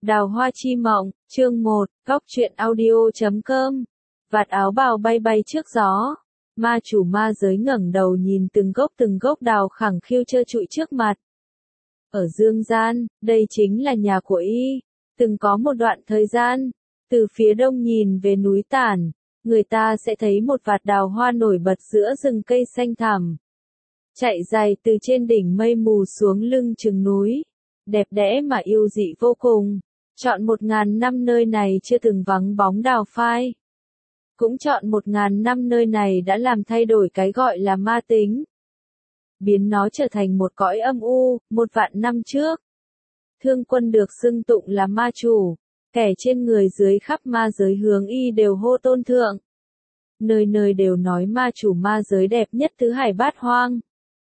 Đào hoa chi mộng, chương 1, góc truyện audio.com. Vạt áo bào bay bay trước gió. Ma chủ ma giới ngẩng đầu nhìn từng gốc đào khẳng khiu trơ trụi trước mặt. Ở dương gian, đây chính là nhà của y. Từng có một đoạn thời gian, từ phía đông nhìn về núi Tản, người ta sẽ thấy một vạt đào hoa nổi bật giữa rừng cây xanh thẳm. Chạy dài từ trên đỉnh mây mù xuống lưng chừng núi. Đẹp đẽ mà yêu dị vô cùng. Chọn 1000 năm nơi này chưa từng vắng bóng đào phai. Cũng chọn 1000 năm nơi này đã làm thay đổi cái gọi là ma tính. Biến nó trở thành một cõi âm u, 1.000 năm trước. Thương Quân được xưng tụng là ma chủ, kẻ trên người dưới khắp ma giới hướng y đều hô tôn thượng. Nơi nơi đều nói ma chủ ma giới đẹp nhất tứ hải bát hoang.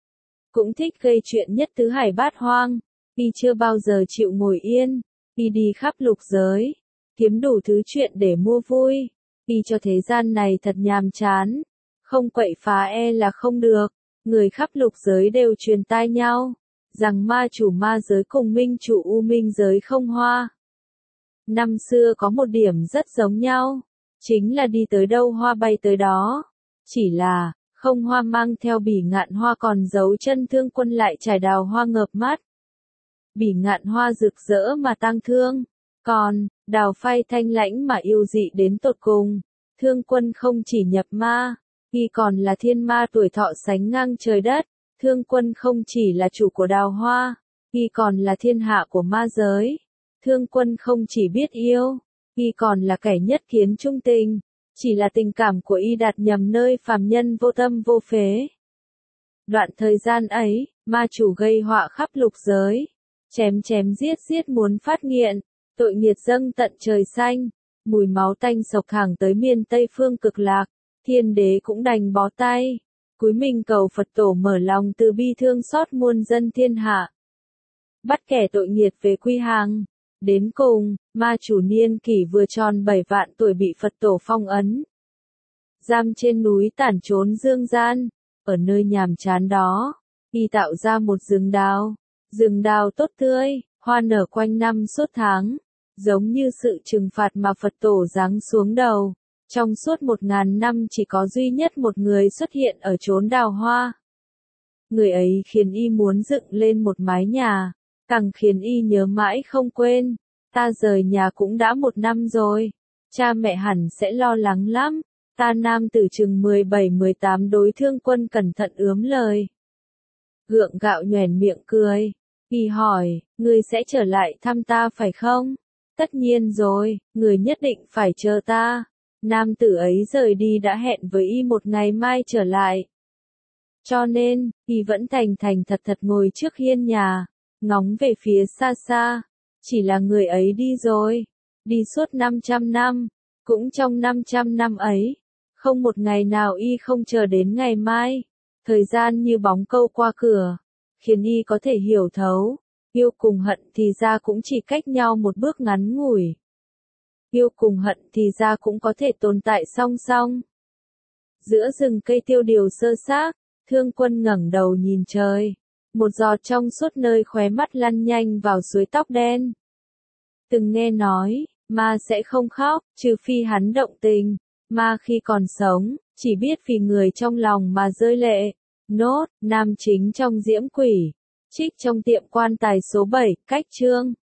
Cũng thích gây chuyện nhất tứ hải bát hoang, y chưa bao giờ chịu ngồi yên. Y đi khắp lục giới, kiếm đủ thứ chuyện để mua vui. Y cho thế gian này thật nhàm chán, không quậy phá e là không được. Người khắp lục giới đều truyền tai nhau, rằng ma chủ ma giới cùng minh chủ u minh giới không hoa. Năm xưa có một điểm rất giống nhau, chính là đi tới đâu hoa bay tới đó. Chỉ là, không hoa mang theo bỉ ngạn hoa còn giấu chân Thương Quân lại trải đào hoa ngợp mắt. Bỉ ngạn hoa rực rỡ mà tang thương, còn, đào phai thanh lãnh mà yêu dị đến tột cùng. Thương Quân không chỉ nhập ma, y còn là thiên ma tuổi thọ sánh ngang trời đất. Thương Quân không chỉ là chủ của đào hoa, y còn là thiên hạ của ma giới. Thương Quân không chỉ biết yêu, y còn là kẻ nhất kiến trung tình. Chỉ là tình cảm của y đặt nhầm nơi phàm nhân vô tâm vô phế. Đoạn thời gian ấy, ma chủ gây họa khắp lục giới. Chém giết muốn phát nghiện, tội nghiệt dâng tận trời xanh, mùi máu tanh sộc thẳng tới miền Tây phương cực lạc, thiên đế cũng đành bó tay, cúi mình cầu Phật tổ mở lòng từ bi thương xót muôn dân thiên hạ. Bắt kẻ tội nghiệt về quy hàng, đến cùng, ma chủ niên kỷ vừa tròn 7 vạn tuổi bị Phật tổ phong ấn. Giam trên núi Tản trốn dương gian, ở nơi nhàm chán đó, y tạo ra một rừng đào tốt tươi, hoa nở quanh năm suốt tháng, giống như sự trừng phạt mà Phật tổ giáng xuống đầu. Trong suốt 1000 năm chỉ có duy nhất một người xuất hiện ở chốn đào hoa. Người ấy khiến y muốn dựng lên một mái nhà, càng khiến y nhớ mãi không quên. Ta rời nhà cũng đã 1 năm rồi, cha mẹ hẳn sẽ lo lắng lắm. Ta nam tử chừng 17-18 đối Thương Quân cẩn thận ướm lời. Gượng gạo nhoẻn miệng cười. Y hỏi, ngươi sẽ trở lại thăm ta phải không? Tất nhiên rồi, người nhất định phải chờ ta. Nam tử ấy rời đi đã hẹn với y một ngày mai trở lại. Cho nên, y vẫn thành thật ngồi trước hiên nhà, ngóng về phía xa xa. Chỉ là người ấy đi rồi, đi suốt 500 năm, cũng trong 500 năm ấy, không một ngày nào y không chờ đến ngày mai. Thời gian như bóng câu qua cửa, khiến y có thể hiểu thấu, yêu cùng hận thì ra cũng chỉ cách nhau một bước ngắn ngủi. Yêu cùng hận thì ra cũng có thể tồn tại song song. Giữa rừng cây tiêu điều sơ xác, Thương Quân ngẩng đầu nhìn trời. Một giọt trong suốt nơi khóe mắt lăn nhanh vào suối tóc đen. Từng nghe nói, ma sẽ không khóc, trừ phi hắn động tình. Ma khi còn sống, chỉ biết vì người trong lòng mà rơi lệ. Nốt, nam chính trong Diễm Quỷ. Trích trong Tiệm Quan Tài số 7, cách chương.